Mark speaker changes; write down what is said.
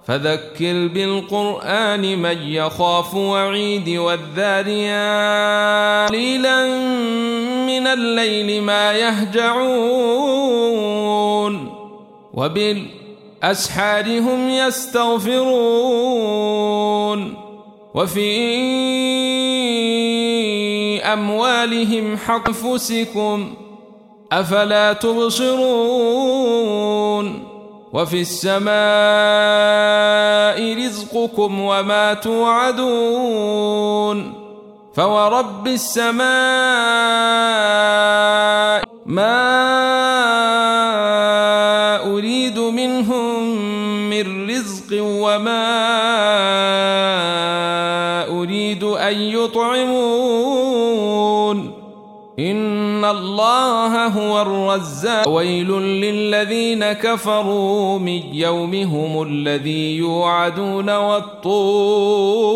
Speaker 1: فذكر بالقرآن من يخاف وعيد والذاريات قليلا من الليل ما يهجعون وبالأسحار هم يستغفرون وفي أموالهم حق أنفسكم أفلا تبصرون وفي السماء رزقكم وما توعدون فورب السماء ما أريد منهم من رزق وما أريد أن يطعمون إن الله هو الرزاق ويل للذين كفروا من يومهم الذي يوعدون والطور